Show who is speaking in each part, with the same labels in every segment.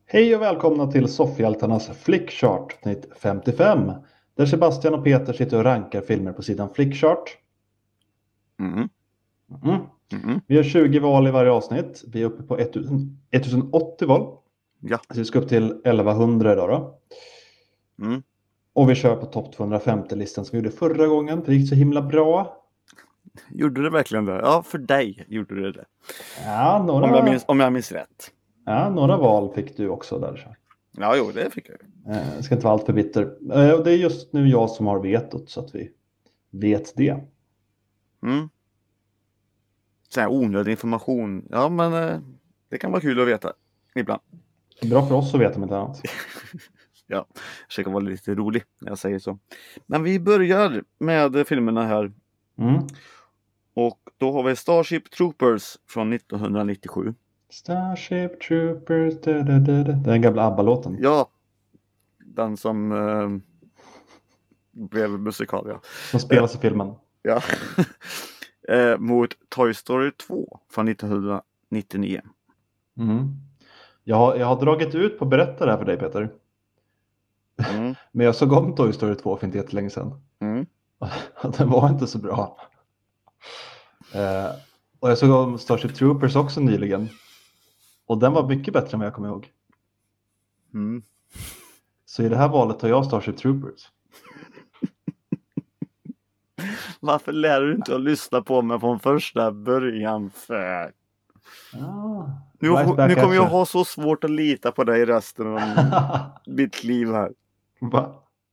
Speaker 1: Hej och välkomna till Soffhjältarnas Flickchart, avsnitt 55. Där Sebastian och Peter sitter och rankar filmer på sidan Flickchart.
Speaker 2: Mm.
Speaker 1: Vi har 20 val i varje avsnitt. Vi är uppe på 1080 val.
Speaker 2: Ja.
Speaker 1: Så vi ska upp till 1100 idag då.
Speaker 2: Mm.
Speaker 1: Och vi kör på topp 250-listan som vi gjorde förra gången. Det gick så himla bra.
Speaker 2: Gjorde det verkligen det? Ja, för dig gjorde det.
Speaker 1: Ja,
Speaker 2: Om jag minns rätt.
Speaker 1: Ja, några val fick du också där. Så.
Speaker 2: Ja, jo, det fick jag.
Speaker 1: Jag ska inte vara allt för bitter. Och det är just nu jag som har vetot så att vi vet det.
Speaker 2: Mm. Så här onödig information. Ja, men det kan vara kul att veta ibland.
Speaker 1: Bra för oss att veta om inte annat.
Speaker 2: Ja, jag försöker vara lite rolig när jag säger så. Men vi börjar med filmerna här.
Speaker 1: Mm.
Speaker 2: Och då har vi Starship Troopers från 1997.
Speaker 1: Starship Troopers, den gamla ABBA-låten.
Speaker 2: Ja, den som blev musikal, ja.
Speaker 1: Som spelas i filmen.
Speaker 2: Ja. Mot Toy Story 2 från 1999.
Speaker 1: Mm. Jag har dragit ut på att berätta det här för dig, Peter.
Speaker 2: Mm.
Speaker 1: Men jag såg om Toy Story 2 för inte jättelänge sedan.
Speaker 2: Mm.
Speaker 1: Den var inte så bra. Och jag såg om Starship Troopers också nyligen. Och den var mycket bättre än vad jag kommer ihåg.
Speaker 2: Mm.
Speaker 1: Så i det här valet tar jag Starship Troopers.
Speaker 2: Varför lär du inte att lyssna på mig från första början för? Nu kommer jag ha så svårt att lita på dig resten av mitt liv här.
Speaker 1: Va?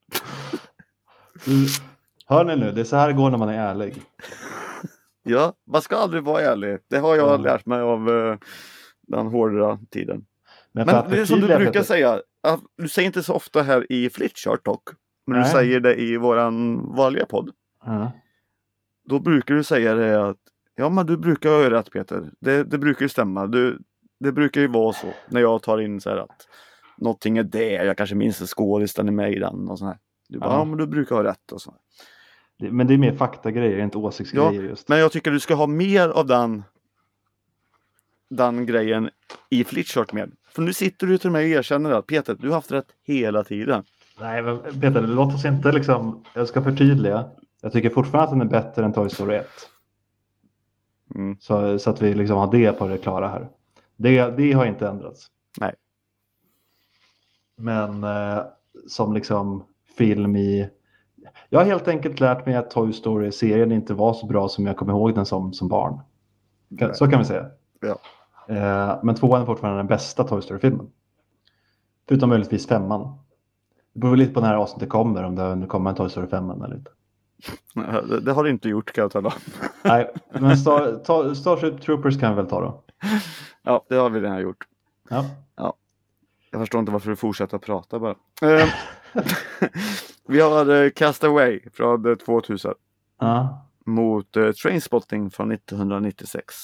Speaker 1: Hör ni nu, det är så här det går när man är ärlig.
Speaker 2: Ja, man ska aldrig vara ärlig. Det har jag lärt mig av den hårda tiden. Men det är som du brukar säga. Du säger inte så ofta här i Flickchart dock. Men du säger det i våran vanliga podd. Då brukar du säga det att ja, men du brukar ha rätt, Peter. Det brukar ju stämma. Det brukar ju vara så när jag tar in så här att någonting är det. Jag kanske minns en skådespelare med i den och så här. Du bara, ja, men du brukar ha rätt och så här.
Speaker 1: Men det är mer faktagrejer, inte åsiktsgrejer just.
Speaker 2: Men jag tycker du ska ha mer av den grejen i Flickchart med. För nu sitter du till mig och erkänner att Peter, du har haft rätt hela tiden.
Speaker 1: Nej, men Peter, låt oss inte liksom, jag ska förtydliga. Jag tycker fortfarande att den är bättre än Toy Story 1.
Speaker 2: Mm.
Speaker 1: Så att vi liksom har det på det klara här. Det har inte ändrats.
Speaker 2: Nej.
Speaker 1: Men som liksom film i... Jag har helt enkelt lärt mig att Toy Story-serien inte var så bra som jag kommer ihåg den som barn. Så kan vi säga.
Speaker 2: Ja.
Speaker 1: Men 2 är fortfarande den bästa Toy Story-filmen. Förutom möjligtvis 5:an. Det beror lite på när avsnittet kommer. Om det kommer en Toy Story 5 eller inte.
Speaker 2: Det har det inte gjort, kan jag tala.
Speaker 1: Nej, men Starship Troopers kan vi väl ta då.
Speaker 2: Ja, det har vi redan gjort.
Speaker 1: Ja.
Speaker 2: Jag förstår inte varför du fortsätter att prata bara. Vi har Castaway från 2000. Mot Trainspotting från 1996.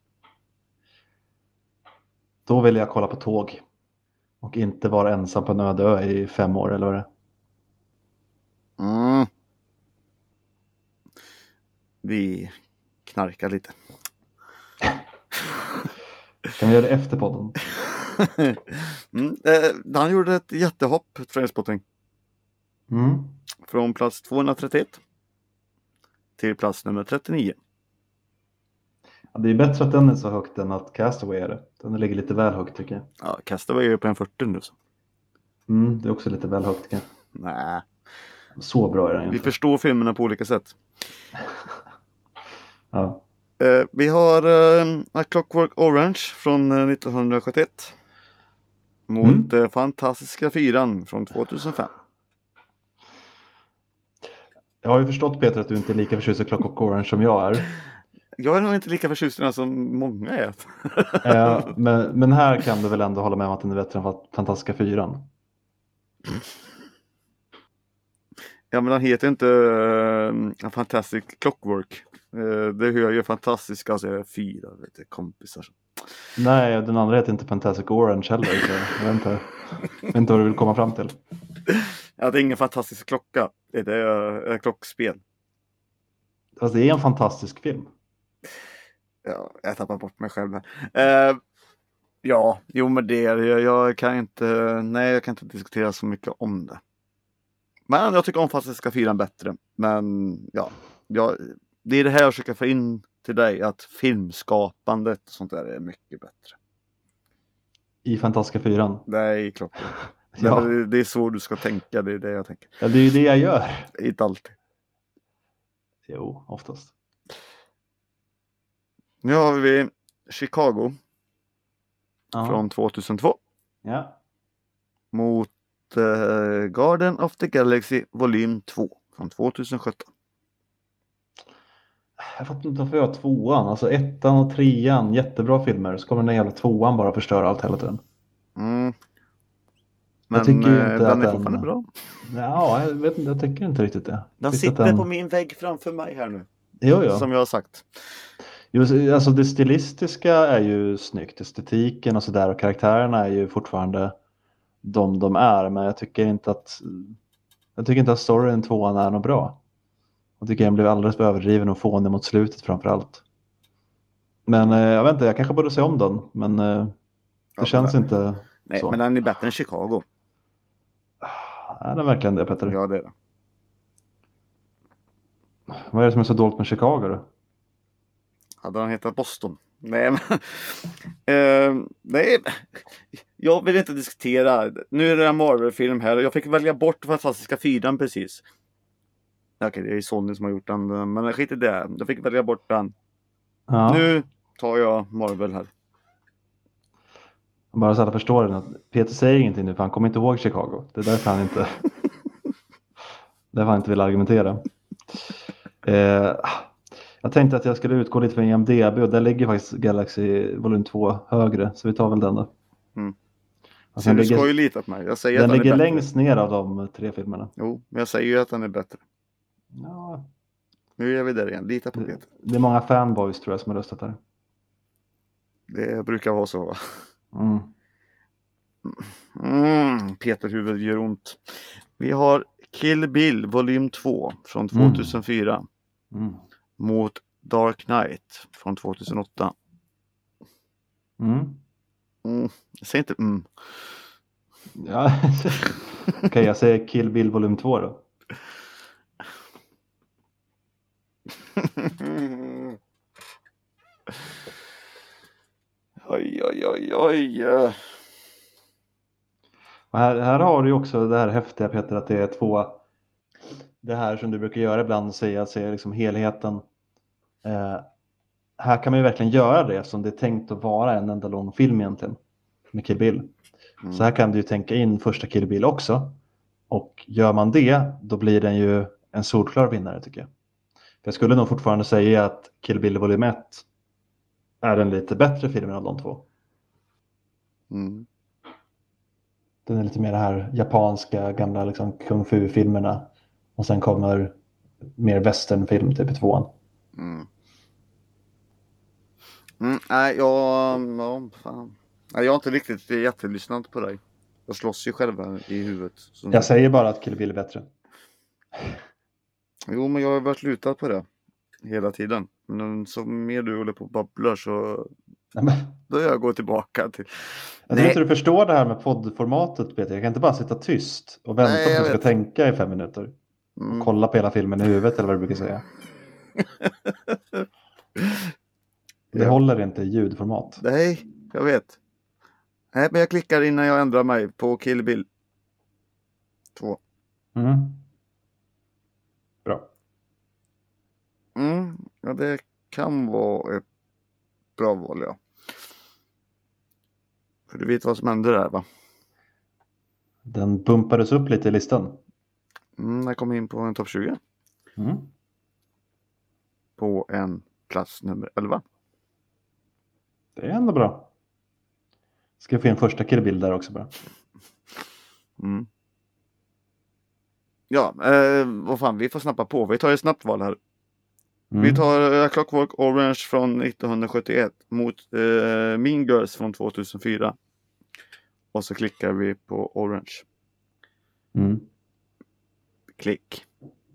Speaker 1: Då vill jag kolla på tåg. Och inte vara ensam på en öde ö i 5 år eller vad det är.
Speaker 2: Mm. Vi knarkar lite.
Speaker 1: Kan vi göra det efter podden?
Speaker 2: Han gjorde ett jättehopp, Trainspotting. Från plats 231 till plats nummer 39.
Speaker 1: Ja, det är bättre att den är så högt än att Castaway är det. Den ligger lite väl högt tycker jag.
Speaker 2: Ja, Castaway är på en 40 nu. Så.
Speaker 1: Det är också lite väl högt tycker jag.
Speaker 2: Nej.
Speaker 1: Så bra är den inte.
Speaker 2: Vi förstår filmerna på olika sätt.
Speaker 1: Ja.
Speaker 2: Vi har A Clockwork Orange från 1971. Mot Fantastiska 4 från 2005.
Speaker 1: Jag har ju förstått, Peter, att du inte är lika förtjust i Clockwork Orange som jag är.
Speaker 2: Jag är nog inte lika förtjust i den som många är.
Speaker 1: Men här kan du väl ändå hålla med om att den är bättre än Fantastiska 4.
Speaker 2: Ja, men den heter inte Fantastic Clockwork. Det hör ju fantastiska, alltså 4 kompisar.
Speaker 1: Nej, den andra heter inte Fantastic Orange heller. Så jag vet inte vad du vill komma fram till.
Speaker 2: Ja, det är ingen fantastisk klocka. Det är klockspel.
Speaker 1: Alltså, det är en fantastisk film.
Speaker 2: Ja, jag tappar bort mig själv här. Ja, jo men det är jag kan inte diskutera så mycket om det. Men jag tycker om Fantastiska 4 bättre. Men det är det här jag försöker få in till dig, att filmskapandet och sånt där är mycket bättre.
Speaker 1: I Fantastiska 4?
Speaker 2: Nej, klockan.
Speaker 1: Ja.
Speaker 2: Det är så du ska tänka, det är det jag tänker.
Speaker 1: Ja, det är ju det jag gör.
Speaker 2: Inte alltid.
Speaker 1: Jo, oftast.
Speaker 2: Nu har vi Chicago från 2002.
Speaker 1: Ja.
Speaker 2: Mot Garden of the Galaxy volym 2 från 2017.
Speaker 1: Jag fattar inte varför jag har 2:an. Alltså 1:an och 3:an, jättebra filmer. Så kommer den jävla 2:an bara förstöra allt hela tiden.
Speaker 2: Men
Speaker 1: jag tycker ju inte
Speaker 2: den
Speaker 1: att
Speaker 2: är fortfarande bra.
Speaker 1: Ja, jag vet inte, jag tycker inte riktigt det.
Speaker 2: Den sitter på min vägg framför mig här nu.
Speaker 1: Jo.
Speaker 2: Som jag har sagt.
Speaker 1: Jo, alltså det stilistiska är ju snyggt. Estetiken och sådär, och karaktärerna är ju fortfarande de är. Men jag tycker inte att storyn 2:an är något bra. Jag tycker den blev alldeles för överdriven och fånig mot slutet framför allt. Men jag vet inte, jag kanske borde se om den. Men det känns inte
Speaker 2: nej,
Speaker 1: så.
Speaker 2: Men den är bättre än Chicago.
Speaker 1: Är den verkligen det, Petter?
Speaker 2: Ja, det är det.
Speaker 1: Vad är det som är så dåligt med Chicago då?
Speaker 2: Hade han hetat Boston? Nej, men... nej, jag vill inte diskutera. Nu är det en Marvel-film här. Jag fick välja bort Fantastiska 4 precis. Okej, det är Sony som har gjort den. Men skit i det. Jag fick välja bort den. Ja. Nu tar jag Marvel här.
Speaker 1: Bara så alla förstår det. Peter säger ingenting nu för han kommer inte ihåg Chicago. Det är därför han inte... därför han inte vill argumentera. Jag tänkte att jag skulle utgå lite från IMDb och där ligger faktiskt Galaxy volym 2 högre. Så vi tar väl den då.
Speaker 2: Alltså, så du ska ju lita på mig. Jag säger
Speaker 1: den
Speaker 2: att
Speaker 1: ligger längst ner av de 3 filmerna.
Speaker 2: Jo, men jag säger ju att den är bättre.
Speaker 1: Ja.
Speaker 2: Nu är vi där igen. Lita på Peter.
Speaker 1: Det är många fanboys tror jag som har röstat här.
Speaker 2: Det brukar vara så.
Speaker 1: Mm.
Speaker 2: Peter huvud gör ont. Vi har Kill Bill volym 2 från 2004. Mot Dark Knight från 2008. Jag säger inte
Speaker 1: Ja. Okej, jag säger Kill Bill volym 2 då.
Speaker 2: Oj.
Speaker 1: Och här har du ju också det här häftiga, Peter, att det är 2. Det här som du brukar göra ibland och säga liksom helheten. Här kan man ju verkligen göra det som det är tänkt att vara en enda lång film egentligen med Kill Bill. Så här kan du ju tänka in första Kill Bill också. Och gör man det, då blir den ju en solklar vinnare tycker jag. För jag skulle nog fortfarande säga att Kill Bill volym 1 är en lite bättre film än av de 2. Den är lite mer det här japanska gamla liksom kung fu-filmerna. Och sen kommer mer westernfilm typ i 2:an.
Speaker 2: Nej, fan. Nej, jag har inte riktigt jättelyssnat på dig. Jag slåss ju själva i huvudet.
Speaker 1: Jag säger bara att Kill Bill är bättre.
Speaker 2: Jo, men jag har varit lutad på det hela tiden. Men så mer du håller på och babblar så då jag går tillbaka till...
Speaker 1: Jag tror inte du förstår det här med poddformatet, Peter. Jag kan inte bara sitta tyst och vänta på att du ska tänka i 5 minuter. Och kolla på hela filmen i huvudet eller vad du brukar säga. Det håller inte i ljudformat.
Speaker 2: Nej, jag vet. Nej, men jag klickar innan jag ändrar mig på Kill Bill 2.
Speaker 1: Bra.
Speaker 2: Ja, det kan vara ett bra val, ja. För du vet vad som händer där, va?
Speaker 1: Den bumpades upp lite i listan.
Speaker 2: Jag kom in på en topp 20. På en plats nummer 11.
Speaker 1: Det är ändå bra. Ska få en första Kill Bill där också bara.
Speaker 2: Ja, vad fan, vi får snappa på. Vi tar ett snabbt val här. Vi tar Clockwork Orange från 1971 mot Mean Girls från 2004. Och så klickar vi på Orange. Klick.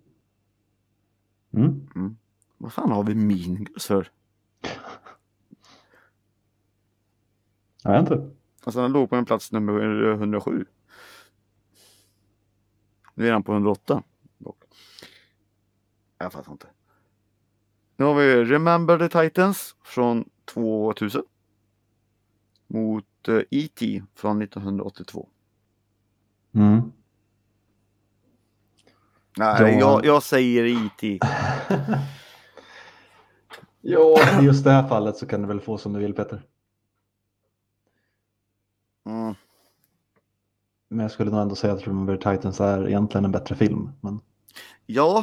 Speaker 2: Vad fan har vi Mean Girls för?
Speaker 1: Jag vet inte.
Speaker 2: Alltså den låg på en plats nummer 107. Nu är han på 108. Jag fattar inte. Nu har vi Remember the Titans från 2000. Mot E.T. från 1982.
Speaker 1: Mm.
Speaker 2: Nej, jag säger E.T.
Speaker 1: Ja, i just det här fallet så kan du väl få som du vill, Peter.
Speaker 2: Mm.
Speaker 1: Men jag skulle nog ändå säga att Remember the Titans är egentligen en bättre film. Men...
Speaker 2: Ja.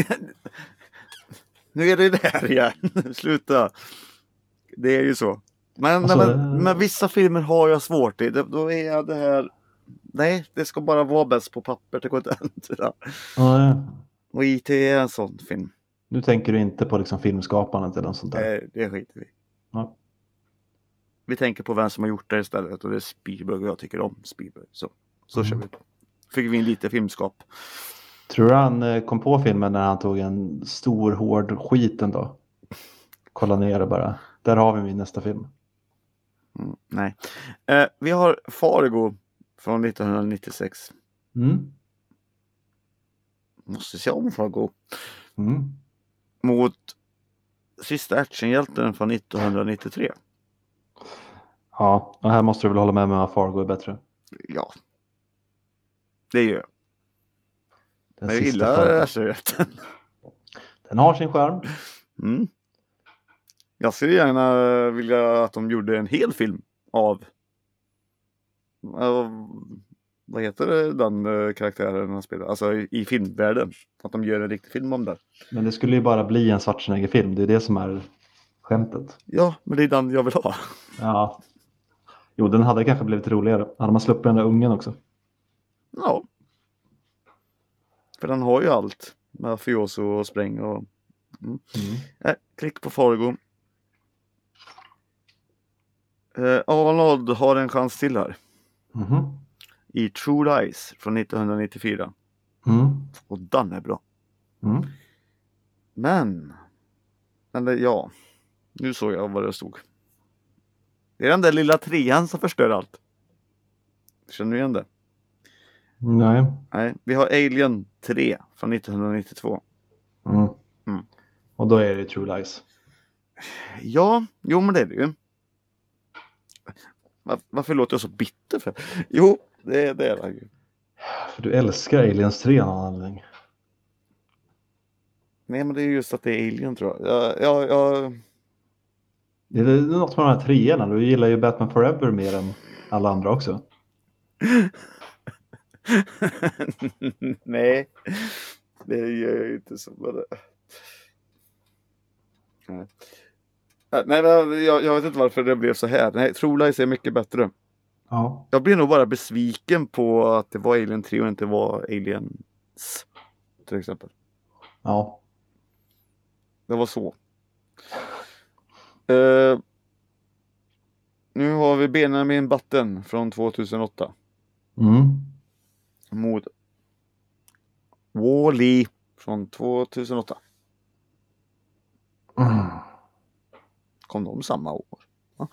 Speaker 2: Nu är det där igen. Sluta. Det är ju så. Men, alltså, men vissa filmer har jag svårt i. Då är jag det här... Nej, det ska bara vara bäst på papper. Det går inte att ändra.
Speaker 1: Ja.
Speaker 2: Och E.T. är en sån film.
Speaker 1: Nu tänker du inte på liksom filmskapandet eller något sånt där?
Speaker 2: Det skiter vi.
Speaker 1: Ja.
Speaker 2: Vi tänker på vem som har gjort det istället. Och det är Spielberg och jag tycker om Spielberg. Så kör vi på. Fick vi in lite filmskap.
Speaker 1: Tror du han kom på filmen när han tog en stor hård skit ändå? Kolla ner det bara. Där har vi min nästa film.
Speaker 2: Nej. Vi har Fargo från 1996. Måste se om Fargo. Mot Sista actionhjälten från 1993.
Speaker 1: Ja, och här måste du väl hålla med mig att Fargo är bättre.
Speaker 2: Ja. Det gör jag. Men jag gillar actionhjälten. Den
Speaker 1: har sin charm.
Speaker 2: Jag skulle gärna vilja att de gjorde en hel film av vad heter den karaktären han spelar? Alltså i filmvärlden. Att de gör en riktig film om det.
Speaker 1: Men det skulle ju bara bli en Schwarzenegger-film. Det är det som är skämtet.
Speaker 2: Ja, men det är den jag vill ha.
Speaker 1: Ja. Jo, den hade kanske blivit roligare. Hade man sluppit den där ungen också.
Speaker 2: Ja. För den har ju allt. Mafioso och spräng och... klick på Fargo. Arnold har en chans till här. I True Lies från 1994. Och den är bra. Men ja, nu såg jag vad det stod. Det är den där lilla trean som förstör allt. Känner du igen det? Nej, vi har Alien 3 från 1992.
Speaker 1: Och då är det True Lies.
Speaker 2: Ja, jo men det är det ju. Varför låter jag så bitter för? Jo, det är det ju.
Speaker 1: För du älskar Aliens 3 någon anledning.
Speaker 2: Nej, men det är just att det är Alien tror jag.
Speaker 1: Det är något med de här treorna. Du gillar ju Batman Forever mer än alla andra också.
Speaker 2: Nej, det gör jag inte så bara. Nej, jag vet inte varför det blev så här. Nej, True Lies är mycket bättre.
Speaker 1: Ja.
Speaker 2: Jag blev nog bara besviken på att det var Alien 3 och inte var Aliens till exempel.
Speaker 1: Ja.
Speaker 2: Det var så. Nu har vi Benjamin Button från 2008. Mot Wall-E från 2008. Kom de samma år? Ja.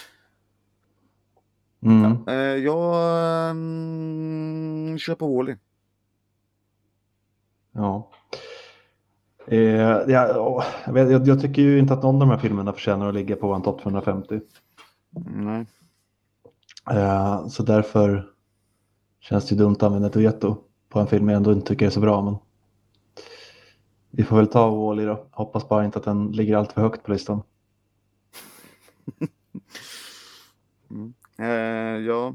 Speaker 2: Jag kör på Wall-E.
Speaker 1: Ja. Jag tycker ju inte att någon av de här filmerna förtjänar att ligga på en topp 250.
Speaker 2: Nej.
Speaker 1: Så därför känns det ju dumt att använda ett veto på en film jag ändå inte tycker är så bra. Men vi får väl ta Wall-E då. Hoppas bara inte att den ligger allt för högt på listan.
Speaker 2: Ja.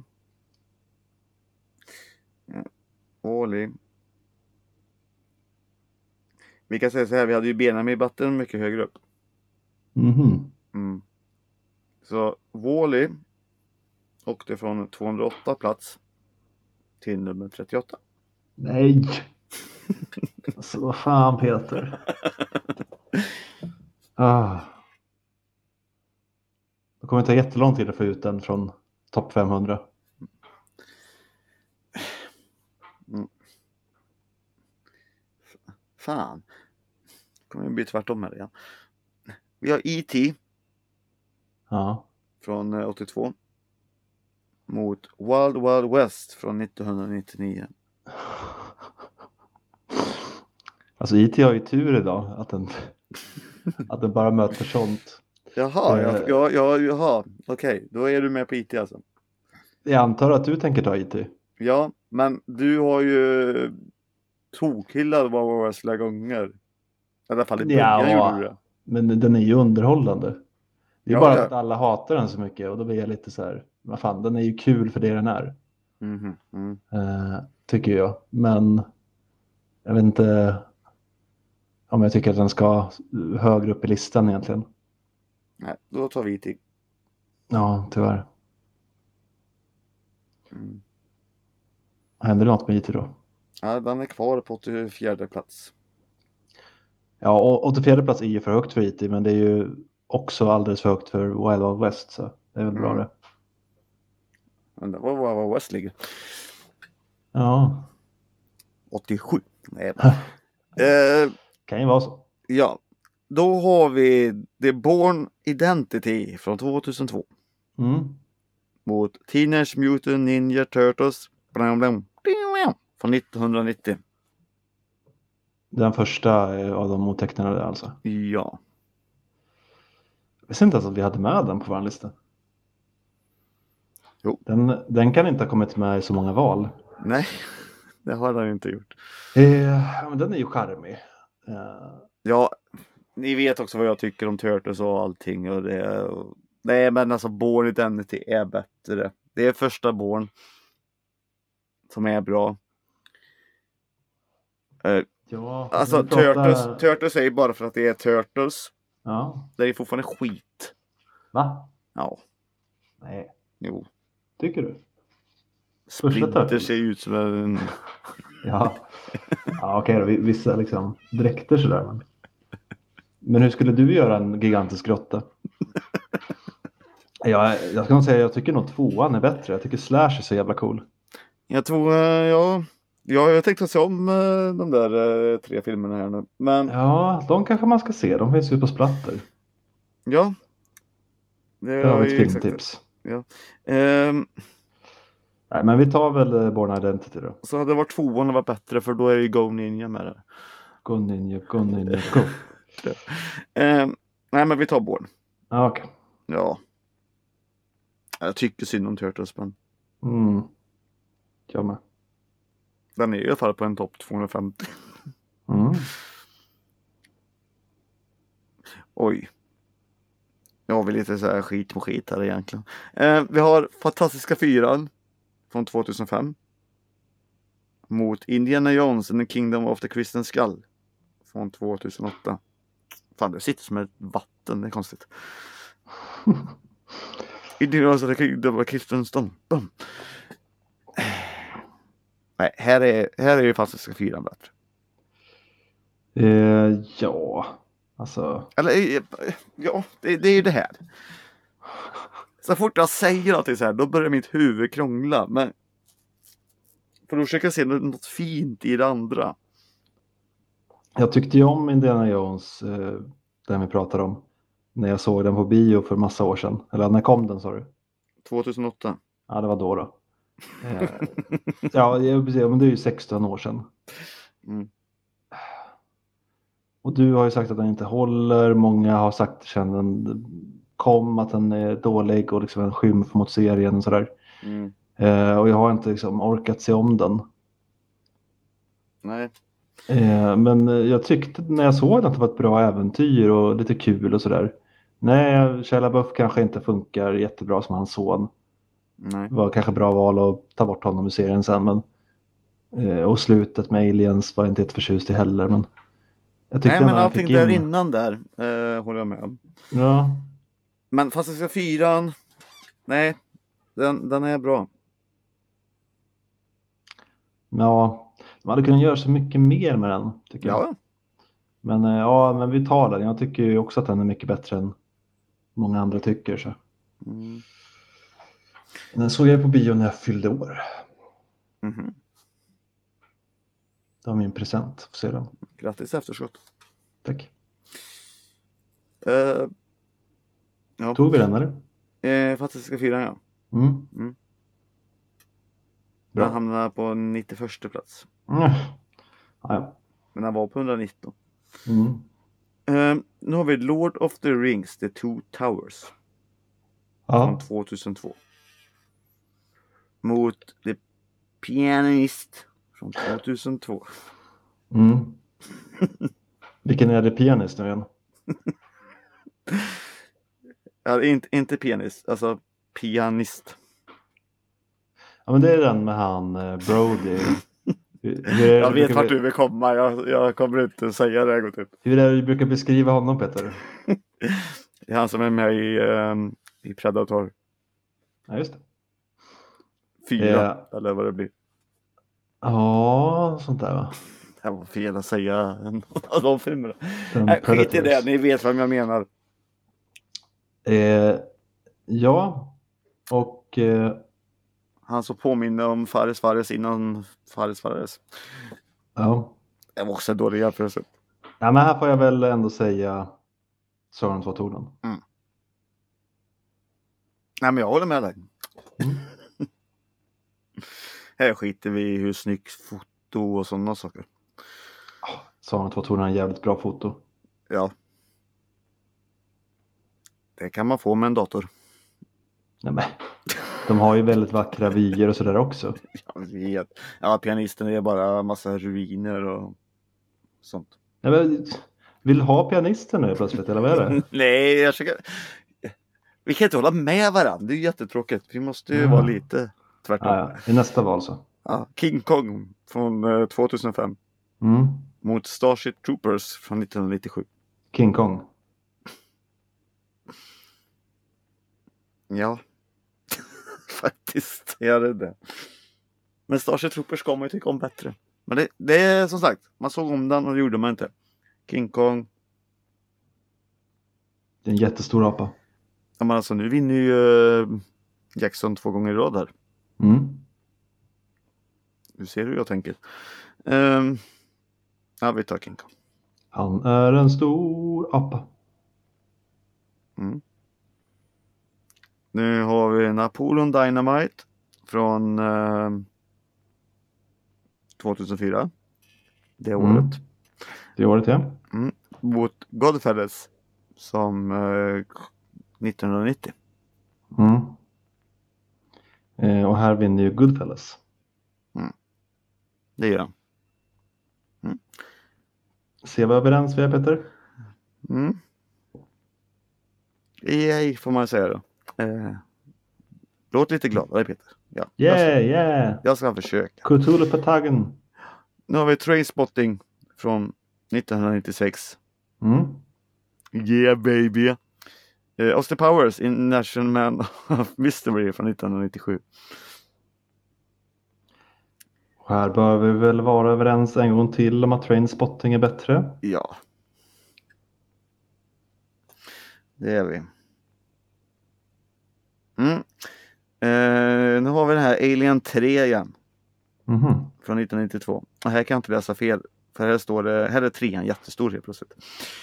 Speaker 2: Wall-E. Vi kan säga så här, vi hade ju Benjamin Button mycket högre upp. Så Wall-E åkte från 208 plats till nummer 38.
Speaker 1: Nej! Alltså vad fan Peter. Det kommer ta jättelång tid att få ut den från topp 500.
Speaker 2: Fan. Kommer det bli tvärtom här igen. Vi har E.T.
Speaker 1: Ja.
Speaker 2: Från 82. mot Wild Wild West från 1999.
Speaker 1: Alltså IT har ju tur idag att den bara möter sånt.
Speaker 2: Jaha. Okej, då är du med på IT alltså.
Speaker 1: Jag antar att du tänker ta IT.
Speaker 2: Ja, men du har ju tokhillat Wild Wild West flera gånger. I alla fall i början gjorde du det.
Speaker 1: Men den är ju underhållande. Det är
Speaker 2: Ja,
Speaker 1: bara
Speaker 2: ja.
Speaker 1: att alla hatar den så mycket och då blir jag lite så här, vad fan, den är ju kul för det den är. Tycker jag. Men jag vet inte om jag tycker att den ska högre upp i listan egentligen.
Speaker 2: Nej, då tar vi till.
Speaker 1: Ja, tyvärr. Händer det något med IT då?
Speaker 2: Ja, den är kvar på 84:e plats.
Speaker 1: Ja, och 84:e plats är ju för högt för IT, men det är ju också alldeles för högt för Wild Wild West, så det är väl bra det.
Speaker 2: Men det var vad West ligger.
Speaker 1: Ja.
Speaker 2: 87. Nej.
Speaker 1: Kan ju vara så.
Speaker 2: Ja, då har vi The Bourne Identity från 2002. Mot Teenage Mutant Ninja Turtles från 1990.
Speaker 1: Den första av de otecknade alltså?
Speaker 2: Ja.
Speaker 1: Jag visste inte ens att vi hade med den på vår lista.
Speaker 2: Jo.
Speaker 1: Den kan inte ha kommit med i så många val.
Speaker 2: Nej, det har den inte gjort.
Speaker 1: Men den är ju charmig.
Speaker 2: Ja, ni vet också vad jag tycker om Turtles och allting. Och nej, men alltså Bourne Identity är bättre. Det är första Bourne som är bra.
Speaker 1: Ja,
Speaker 2: alltså Turtles är bara för att det är Turtles.
Speaker 1: Ja.
Speaker 2: Det är fortfarande skit.
Speaker 1: Va?
Speaker 2: Ja.
Speaker 1: Nej.
Speaker 2: Jo.
Speaker 1: Tycker du?
Speaker 2: Splinter ser ut som en...
Speaker 1: Ja, okej då. Vissa liksom dräkter sådär. Men hur skulle du göra en gigantisk grotta? Jag ska nog säga, jag tycker nog 2:an är bättre. Jag tycker Slash är så jävla cool.
Speaker 2: Jag tror, jag tänkte se om de där 3 filmerna här nu. Men...
Speaker 1: Ja, de kanske man ska se. De finns ju på Splatter.
Speaker 2: Ja.
Speaker 1: Det har vi ett filmtips.
Speaker 2: Ja.
Speaker 1: Nej, men vi tar väl Bourne Identity då.
Speaker 2: Så hade det varit 2:an var bättre, för då är ju Go Ninja med det.
Speaker 1: Go Ninja, Go Ninja, Go.
Speaker 2: Nej, men vi tar Bourne.
Speaker 1: Okej.
Speaker 2: Ja. Jag tycker synd om Turtles, men...
Speaker 1: Jag med.
Speaker 2: Den är i alla fall på en topp 250. Oj. Nu har vi lite så här skit på skit här egentligen. Vi har Fantastiska 4 från 2005. Mot Indiana Jones and the Kingdom of the Crystal Skull från 2008. Fan, det sitter som ett vatten, det är konstigt. Indiana Jones and the Kingdom of the Crystal Skull. Nej, här är ju Fantastiska 4 bättre.
Speaker 1: Ja, alltså...
Speaker 2: Eller, ja, det är ju det här. Så fort jag säger att det är så här, då börjar mitt huvud krångla. Men för då försöker jag se något fint i det andra.
Speaker 1: Jag tyckte ju om Indiana Jones, den vi pratade om. När jag såg den på bio för massa år sedan. Eller när kom den, sa du?
Speaker 2: 2008.
Speaker 1: Ja, det var då. Ja, men det är ju 16 år sedan. Och du har ju sagt att den inte håller. Många har sagt sedan den kom att den är dålig och liksom en skymf mot serien och sådär. Och jag har inte liksom orkat se om den.
Speaker 2: Nej.
Speaker 1: Men jag tyckte när jag såg att det var ett bra äventyr och lite kul och sådär. Nej, Shia LaBeouf kanske inte funkar jättebra som hans son.
Speaker 2: Nej.
Speaker 1: Det var kanske bra val att ta bort honom i serien sen. Men, och slutet med Aliens var inte ett förtjust i heller. Men
Speaker 2: nej, men allting där innan där håller jag med om.
Speaker 1: Ja.
Speaker 2: Men Fantastiska 4, nej, den är bra.
Speaker 1: Ja, man hade kunnat göra så mycket mer med den, tycker jag. Men vi tar den. Jag tycker ju också att den är mycket bättre än många andra tycker. Så. Den såg jag på bio när jag fyllde år. Det var min present. Får se den.
Speaker 2: Grattis efterskott.
Speaker 1: Tack.
Speaker 2: Ja.
Speaker 1: Tog vi den eller?
Speaker 2: Fantastiska 4, ja. Bra. Han hamnade på 91 plats.
Speaker 1: Ja.
Speaker 2: Men han var på 119. Nu har vi Lord of the Rings, The Two Towers. Från 2002. Mot The Pianist från 2002.
Speaker 1: Vilken är The Pianist nu igen?
Speaker 2: Ja, inte pianist, alltså pianist.
Speaker 1: Ja, men det är den med han Brody.
Speaker 2: Jag vet vart du vill komma. Jag kommer inte säga det.
Speaker 1: Hur är det du brukar beskriva honom, Peter?
Speaker 2: Det är han som är med i Predator.
Speaker 1: Ja, just det.
Speaker 2: 4, eller vad det blir.
Speaker 1: Ja, sånt där va?
Speaker 2: Det var fel att säga de filmerna. Skit i det, ni vet vad jag menar.
Speaker 1: Ja, och...
Speaker 2: Han så påminner om Fares innan Fares.
Speaker 1: Ja.
Speaker 2: Det var också en dålig jämförelse.
Speaker 1: Ja, men här får jag väl ändå säga Sagan om 2 tornen.
Speaker 2: Nej, men jag håller med dig. Här skiter vi i hur snyggt foto och sådana saker.
Speaker 1: Sagan om 2 tornen är en jävligt bra foto.
Speaker 2: Ja. Det kan man få med en dator.
Speaker 1: Nej, men de har ju väldigt vackra vyer och sådär också.
Speaker 2: Jag vet. Ja, pianisten är bara massa ruiner och sånt.
Speaker 1: Ja, men, vill du ha pianisten nu plötsligt, eller vad är det?
Speaker 2: Nej, jag försöker... Vi kan inte hålla med varandra, det är jättetråkigt. Vi måste ju vara lite tvärtom.
Speaker 1: Ja, i nästa val så.
Speaker 2: Ja, King Kong från 2005. Mot Starship Troopers från 1997.
Speaker 1: King Kong.
Speaker 2: Ja, faktiskt är det. Men Starship Troopers ska man ju tycka om bättre. Men det är som sagt, man såg om den och det gjorde man inte. King Kong.
Speaker 1: Det är en jättestor apa.
Speaker 2: Ja, men alltså nu vinner ju Jackson 2 gånger i rad här. Du ser hur jag tänker. Ja, vi tar King Kong.
Speaker 1: Han är en stor apa.
Speaker 2: Nu har vi Napoleon Dynamite från 2004. Det året.
Speaker 1: Det året, ja.
Speaker 2: Mot Godfellas som 1990.
Speaker 1: Och här vinner ju Goodfellas.
Speaker 2: Det gör han.
Speaker 1: Se vad överens vi är, Peter.
Speaker 2: Yay, får man säga då. Låt lite gladare, Peter. Ja, jag ska försöka.
Speaker 1: Cthulhu på taggen.
Speaker 2: Nu har vi Trainspotting från 1996. Yeah, baby. Austin Powers in National Man of Mystery från 1997.
Speaker 1: Här bör vi väl vara överens en gång till om att Trainspotting är bättre.
Speaker 2: Ja. Det är vi. Nu har vi den här Alien 3 igen. Från 1992. Och här kan jag inte läsa fel. För här står det, här är 3 jättestor helt plötsligt.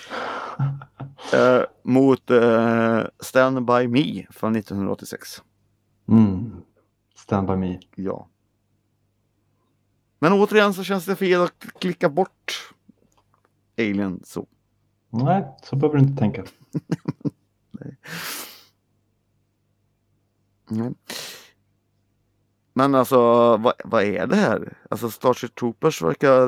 Speaker 2: Mot Stand By Me från 1986.
Speaker 1: Stand By Me.
Speaker 2: Ja. Men återigen så känns det fel att klicka bort Alien så.
Speaker 1: Nej, så behöver du inte tänka.
Speaker 2: Nej. Men alltså, vad är det här? Alltså Starship Troopers verkar...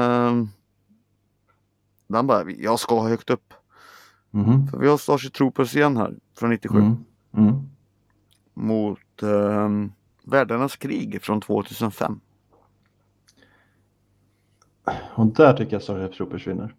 Speaker 2: den bara, jag ska ha högt upp. För vi har Starship Troopers igen här, från 97. Mot Världarnas krig från 2005.
Speaker 1: Och där tycker jag Starship Troopers vinner.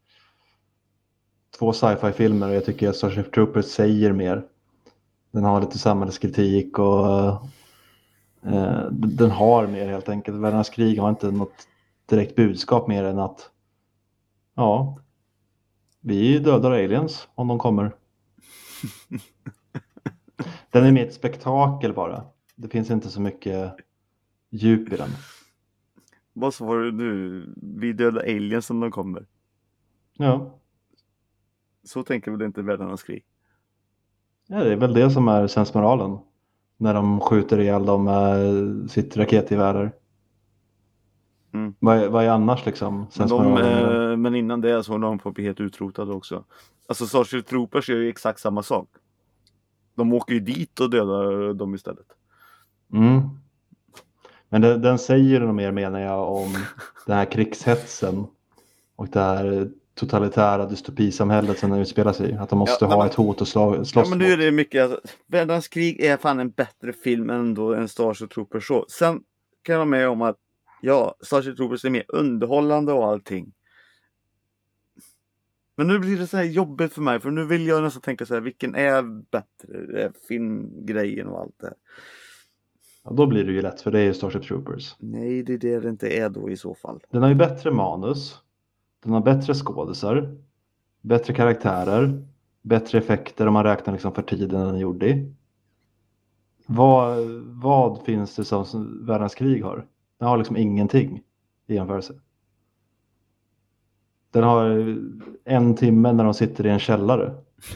Speaker 1: 2 sci-fi-filmer och jag tycker att Starship Troopers säger mer. Den har lite samhällskritik och den har mer helt enkelt. Världarnas krig har inte något direkt budskap mer än att ja, vi dödar aliens om de kommer. Den är mer ett spektakel bara. Det finns inte så mycket djup i den.
Speaker 2: Vad svarar du nu? Vi dödar aliens om de kommer.
Speaker 1: Ja.
Speaker 2: Så tänker väl inte Världarnas krig?
Speaker 1: Ja, det är väl det som är sensmoralen. När de skjuter ihjäl dem med sitt raketgevär. Vad är annars liksom?
Speaker 2: Men innan det så håller de på att bli helt utrotade också. Alltså Starship Troopers gör ju exakt samma sak. De åker ju dit och dödar dem istället.
Speaker 1: Men den säger nog mer, menar jag, om den här krigshetsen och det här totalitära dystopisamhället som den utspelar sig i. Att de måste ha ett hot och slåss
Speaker 2: mot. Men nu är det mycket, alltså, Världens krig är fan en bättre film än då en Starship Troopers så. Sen kan jag vara med om att Starship Troopers är mer underhållande och allting. Men nu blir det så här jobbigt för mig, för nu vill jag nästan tänka så här, vilken är bättre? Filmgrejen och allt det här.
Speaker 1: Ja, då blir det ju lätt, för det är ju Starship Troopers.
Speaker 2: Nej, det är det inte är då i så fall.
Speaker 1: Den har ju bättre manus. Den har bättre skådisar. Bättre karaktärer. Bättre effekter om man räknar liksom för tiden den gjorde i. Vad finns det som Världens krig har? Den har liksom ingenting i jämförelse. Den har 1 timme när de sitter i en källare.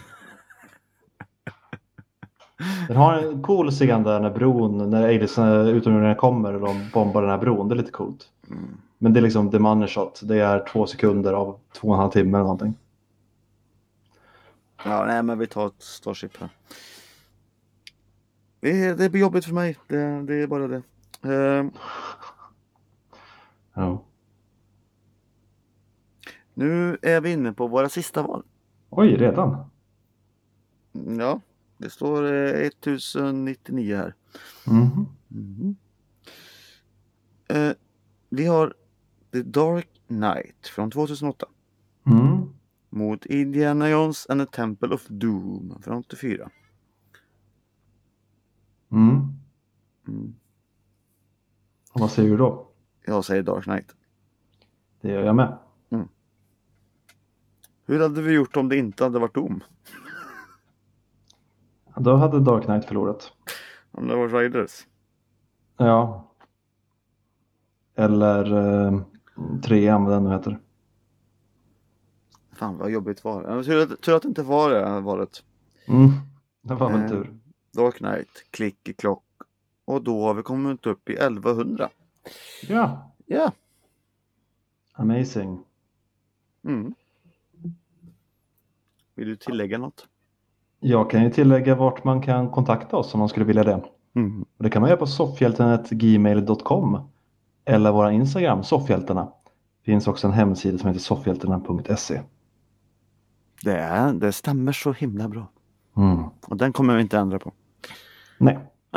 Speaker 1: Den har en cool scen där när utomjordingarna kommer och de bombar den här bron. Det är lite coolt. Men det är liksom the money shot. Det är 2 sekunder av 2,5 timmar eller någonting.
Speaker 2: Ja, nej, men vi tar ett Starship här. Det blir jobbigt för mig. Det är bara det.
Speaker 1: Ja.
Speaker 2: Nu är vi inne på våra sista val.
Speaker 1: Oj, redan?
Speaker 2: Ja, det står 1099 här. Vi har The Dark Knight från 2008. Mot Indiana Jones and the Temple of Doom från 84.
Speaker 1: Och vad säger du då?
Speaker 2: Jag säger Dark Knight.
Speaker 1: Det gör jag med.
Speaker 2: Hur hade vi gjort om det inte hade varit Doom?
Speaker 1: Då hade Dark Knight förlorat.
Speaker 2: Om det var Raiders.
Speaker 1: Ja. Eller 3, vad den nu heter.
Speaker 2: Fan vad jobbigt var det. Tur att det inte var det valet.
Speaker 1: Det var väl tur.
Speaker 2: Dark Knight, klick i klock. Och då har vi kommit upp i 1100.
Speaker 1: Ja.
Speaker 2: Ja.
Speaker 1: Amazing.
Speaker 2: Vill du tillägga något?
Speaker 1: Jag kan ju tillägga vart man kan kontakta oss om man skulle vilja det. Och det kan man göra på soffhjältarna@gmail.com eller våra Instagram, Soffhjältarna. Det finns också en hemsida som heter soffhjältarna.se.
Speaker 2: Det stämmer så himla bra. Och den kommer vi inte ändra på.
Speaker 1: Nej.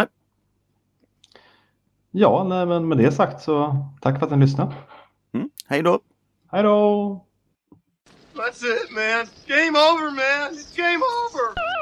Speaker 1: Ja, nej, men med det sagt så tack för att ni lyssnade.
Speaker 2: Hej då.
Speaker 1: Hej då.
Speaker 3: That's it, man. Game over, man. It's game over.